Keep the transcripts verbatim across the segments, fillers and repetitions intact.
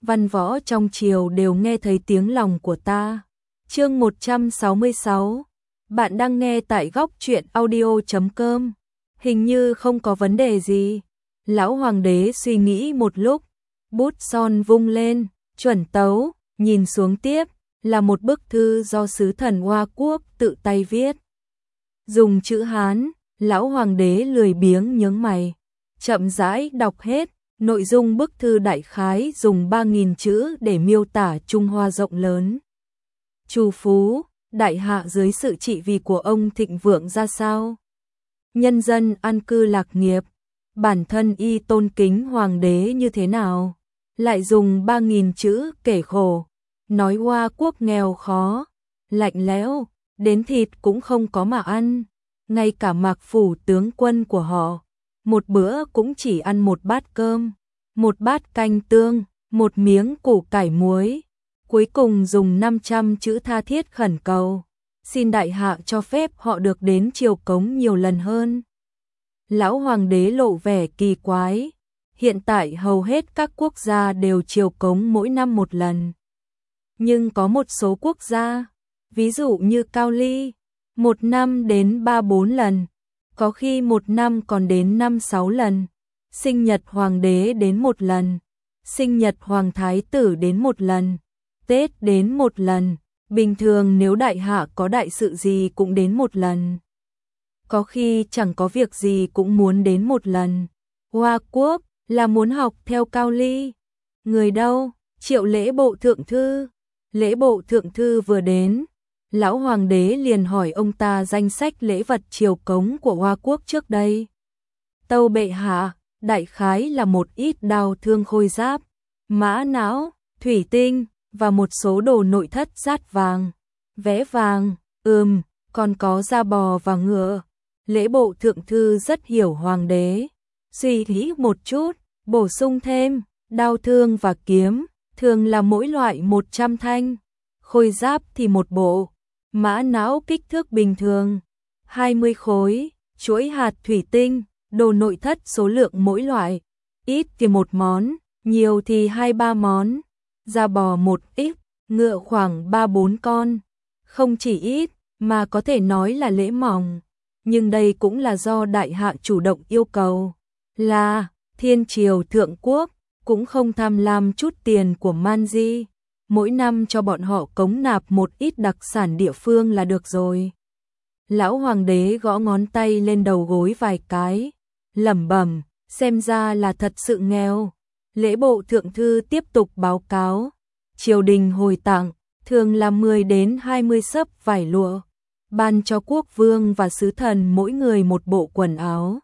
văn võ trong triều đều nghe thấy tiếng lòng của ta. Chương một trăm sáu mươi sáu. Bạn đang nghe tại góc truyện audio chấm com. Hình như không có vấn đề gì. Lão hoàng đế suy nghĩ một lúc, bút son vung lên, chuẩn tấu, nhìn xuống tiếp, là một bức thư do sứ thần Hoa Quốc tự tay viết. Dùng chữ Hán, lão hoàng đế lười biếng nhướng mày, chậm rãi đọc hết, nội dung bức thư đại khái dùng ba nghìn chữ để miêu tả Trung Hoa rộng lớn. Trù phú, đại hạ dưới sự trị vì của ông thịnh vượng ra sao? Nhân dân an cư lạc nghiệp, bản thân y tôn kính hoàng đế như thế nào? Lại dùng ba nghìn chữ kể khổ, nói Hoa Quốc nghèo khó, lạnh lẽo, đến thịt cũng không có mà ăn, ngay cả Mạc phủ tướng quân của họ, một bữa cũng chỉ ăn một bát cơm, một bát canh tương, một miếng củ cải muối. Cuối cùng dùng năm trăm chữ tha thiết khẩn cầu, xin đại hạ cho phép họ được đến triều cống nhiều lần hơn. Lão hoàng đế lộ vẻ kỳ quái, hiện tại hầu hết các quốc gia đều triều cống mỗi năm một lần. Nhưng có một số quốc gia, ví dụ như Cao Ly, một năm đến ba bốn lần, có khi một năm còn đến năm sáu lần, sinh nhật hoàng đế đến một lần, sinh nhật hoàng thái tử đến một lần, Tết đến một lần, bình thường nếu đại hạ có đại sự gì cũng đến một lần. Có khi chẳng có việc gì cũng muốn đến một lần. Hoa Quốc là muốn học theo Cao Ly. Người đâu? Triệu lễ bộ thượng thư. Lễ bộ thượng thư vừa đến, lão hoàng đế liền hỏi ông ta danh sách lễ vật triều cống của Hoa Quốc trước đây. Tâu bệ hạ, đại khái là một ít đao thương khôi giáp, mã não, thủy tinh và một số đồ nội thất dát vàng, vé vàng, ừm, còn có da bò và ngựa. Lễ bộ thượng thư rất hiểu hoàng đế, suy nghĩ một chút, bổ sung thêm, đao thương và kiếm, thường là mỗi loại một trăm thanh, khôi giáp thì một bộ, mã não kích thước bình thường, hai mươi khối, chuỗi hạt thủy tinh, đồ nội thất số lượng mỗi loại, ít thì một món, nhiều thì hai ba món. Da bò một ít, ngựa khoảng ba bốn con, không chỉ ít, mà có thể nói là lễ mỏng, nhưng đây cũng là do đại hạ chủ động yêu cầu, là thiên triều thượng quốc, cũng không tham lam chút tiền của man di, mỗi năm cho bọn họ cống nạp một ít đặc sản địa phương là được rồi. Lão hoàng đế gõ ngón tay lên đầu gối vài cái, lẩm bẩm, xem ra là thật sự nghèo. Lễ bộ thượng thư tiếp tục báo cáo, triều đình hồi tặng, thường là mười đến hai mươi xấp vải lụa, ban cho quốc vương và sứ thần mỗi người một bộ quần áo.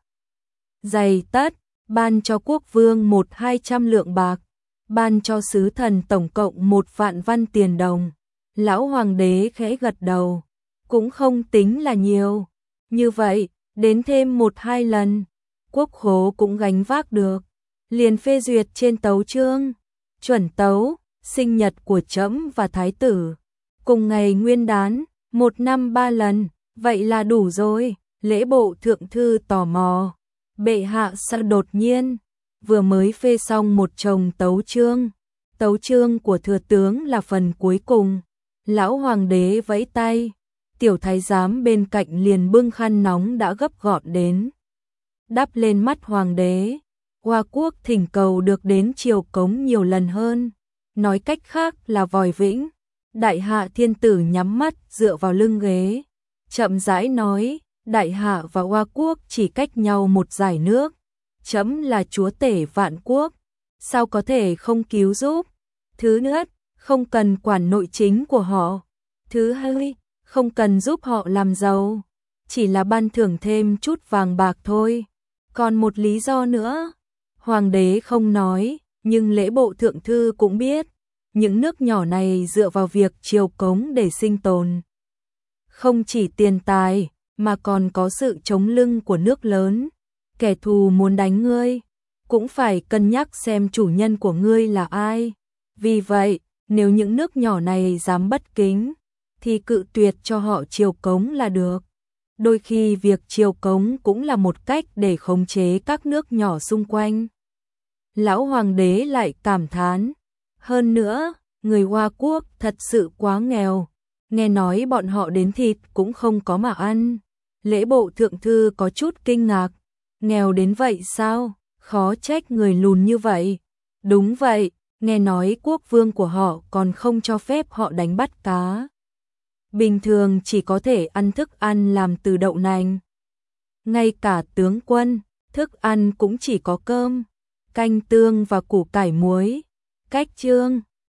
Giày tất, ban cho quốc vương một hai trăm lượng bạc, ban cho sứ thần tổng cộng một vạn văn tiền đồng. Lão hoàng đế khẽ gật đầu, cũng không tính là nhiều, như vậy, đến thêm một hai lần, quốc khố cũng gánh vác được. Liền phê duyệt trên tấu chương, chuẩn tấu, sinh nhật của trẫm và thái tử, cùng ngày nguyên đán, một năm ba lần, vậy là đủ rồi. Lễ bộ thượng thư tò mò, bệ hạ sao đột nhiên, vừa mới phê xong một chồng tấu chương, tấu chương của thừa tướng là phần cuối cùng. Lão hoàng đế vẫy tay, tiểu thái giám bên cạnh liền bưng khăn nóng đã gấp gọn đến, đắp lên mắt hoàng đế. Hoa Quốc thỉnh cầu được đến triều cống nhiều lần hơn, nói cách khác là vòi vĩnh. Đại hạ thiên tử nhắm mắt dựa vào lưng ghế, chậm rãi nói, đại hạ và Hoa Quốc chỉ cách nhau một dải nước, trẫm là chúa tể vạn quốc, sao có thể không cứu giúp. Thứ nhất, không cần quản nội chính của họ. Thứ hai, không cần giúp họ làm giàu, chỉ là ban thưởng thêm chút vàng bạc thôi. Còn một lý do nữa, hoàng đế không nói, nhưng lễ bộ thượng thư cũng biết, những nước nhỏ này dựa vào việc triều cống để sinh tồn. Không chỉ tiền tài, mà còn có sự chống lưng của nước lớn. Kẻ thù muốn đánh ngươi, cũng phải cân nhắc xem chủ nhân của ngươi là ai. Vì vậy, nếu những nước nhỏ này dám bất kính, thì cự tuyệt cho họ triều cống là được. Đôi khi việc triều cống cũng là một cách để khống chế các nước nhỏ xung quanh. Lão hoàng đế lại cảm thán, Hơn nữa, người Hoa Quốc thật sự quá nghèo, nghe nói bọn họ đến thịt cũng không có mà ăn. Lễ bộ thượng thư có chút kinh ngạc, nghèo đến vậy sao, khó trách người lùn như vậy. Đúng vậy, nghe nói quốc vương của họ còn không cho phép họ đánh bắt cá. Bình thường chỉ có thể ăn thức ăn làm từ đậu nành. Ngay cả tướng quân, thức ăn cũng chỉ có cơm, canh tương và củ cải muối. Cách chương